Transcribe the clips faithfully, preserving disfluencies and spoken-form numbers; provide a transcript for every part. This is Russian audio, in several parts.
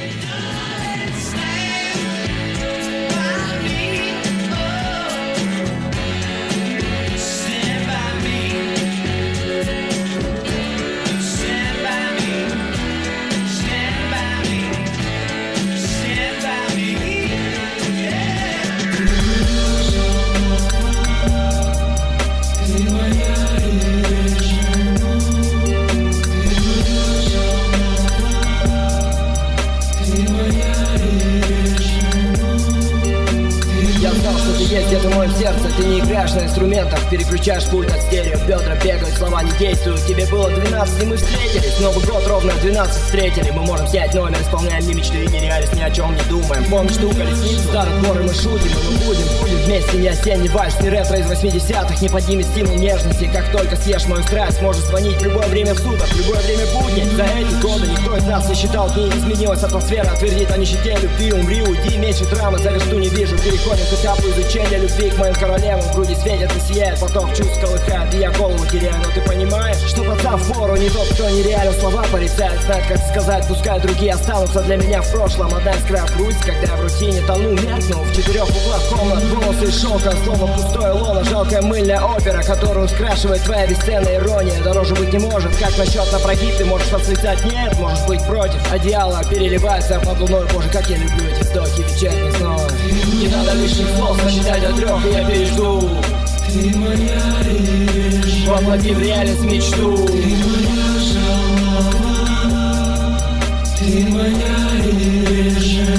Где-то в моем сердце, ты не играешь на инструментах, переключаешь пульт от стерео, бедра бегают, слова не действуют. Тебе было двенадцать, и мы встретились. Новый год ровно в двенадцать встретили. Мы можем снять номер, исполняем не мечты и не реальность, ни о чем не думаем. Помнишь ту колесницу? Старые горы мы шутим, и мы будем, будем вместе. Не осенний вальс, не ретро из восьмидесятых, не поднимет стимул нежности. Как только съешь мою страсть, можешь звонить в любое время в суток, в любое время будни. За эти годы никто из нас не считал дни, изменилась атмосфера, твердит о нищете, любви, умри, уйди, меньше драмы, за версту не вижу. Переходим к этапу изучения любви к моим королевам. В груди светит и сияет, поток чувств колыхает, и я голову теряю. Но ты понимаешь, что пацан в пору не тот, кто нереально слова порицает, знает, как сказать, пускай другие останутся для меня в прошлом. Одна из края грусть, когда я в рутине тону, меркну в четырех углах комнат, волосы из шелка, словно пустое лоно, жалкая мыльная опера, которую скрашивает твоя бесценная ирония. Дороже быть не может, как насчет на прогиб, ты можешь восклицать нет, можешь быть против. Одеяло переливается под луной, боже, как я люблю эти вздохи вечерних снов. Не надо лишних слов, сосчитать до трех, и я пережду. Ты моя режа, воплоти в реальность мечту. Ты моя жалоба, ты моя режа,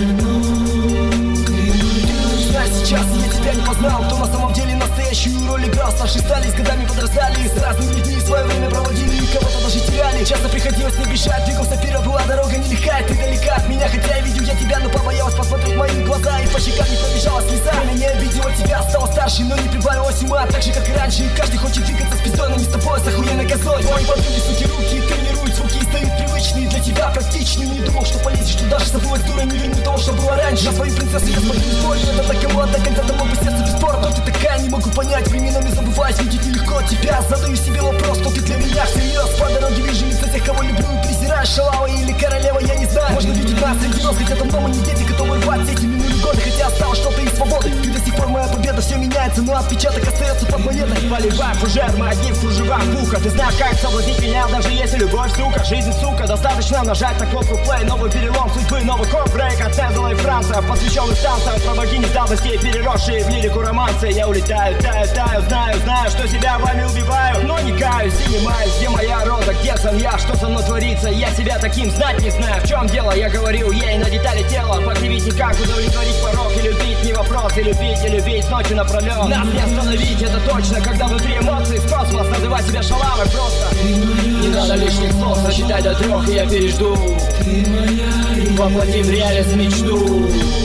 Знаешь, сейчас я тебя не познал, кто на самом деле настоящую роль играл. Старшие стали, с годами подрастали, и с разными людьми свое время проводили, и кого-то даже теряли. Часто приходилось не бежать, двигался вперед, была дорога нелегкая. Ты далека от меня, хотя я видел я тебя, но побоялась посмотреть в мои глаза, и по щекам не пробежала слеза. Время не обидела тебя, стала старше, но не прибавилась ума, так же как и раньше. И каждый хочет двигаться с пиздой, но не с тобой, с охуенной козой. Твои подруги, суки, руки, тренируют звуки, и стоят привычные для тебя, практичные. Не думал, что полезешь туда, же забылась дура, не верю того, что было раньше. На свою принцессу я смотрю с болью, это так молода, когда-то мог бы сердце без спора. Кто ты такая, не могу понять, временами забываюсь, видеть нелегко тебя. Задаю себе вопрос, что ты для меня всерьез. По дороге вижу лица тех, кого люблю и презираешь. Шалава или королева, я не знаю. Можно видеть нас среди нас, где-то в дома не дети, готовы рвать эти минули годы. Хотя осталось что-то из свободы. Ты до сих пор моя победа, все меняется, но отпечаток остается под монетой. Поливай фужер, мы одни в кружевах пуха. Ты знаешь, как соблазнить меня, даже если любовь, сука. Жизнь, сука, достаточно нажать на кнопку play. Новый перелом судьбы, новый хор-брейк от Тезела и Франца, посвященный станциям про богини давности, переросшие в лирику романсы. Я улетаю, таю, таю, знаю, знаю, что себя вами убиваю, но не каюсь и не маюсь. Где моя роза, где сам я, что со мной творится? Я себя таким знать не знаю, в чем дело. Я говорил ей на детали тела, покривить никак, удовлетворить порог. И любить не вопрос, и любить, и любить с ночи напролет. Нас не остановить, это точно, когда внутри эмоций с космос. Называй себя шалавой просто. Не надо лишних слов, сосчитай до трех, и я пережду. ты моя режа, Воплоти в реальность мечту.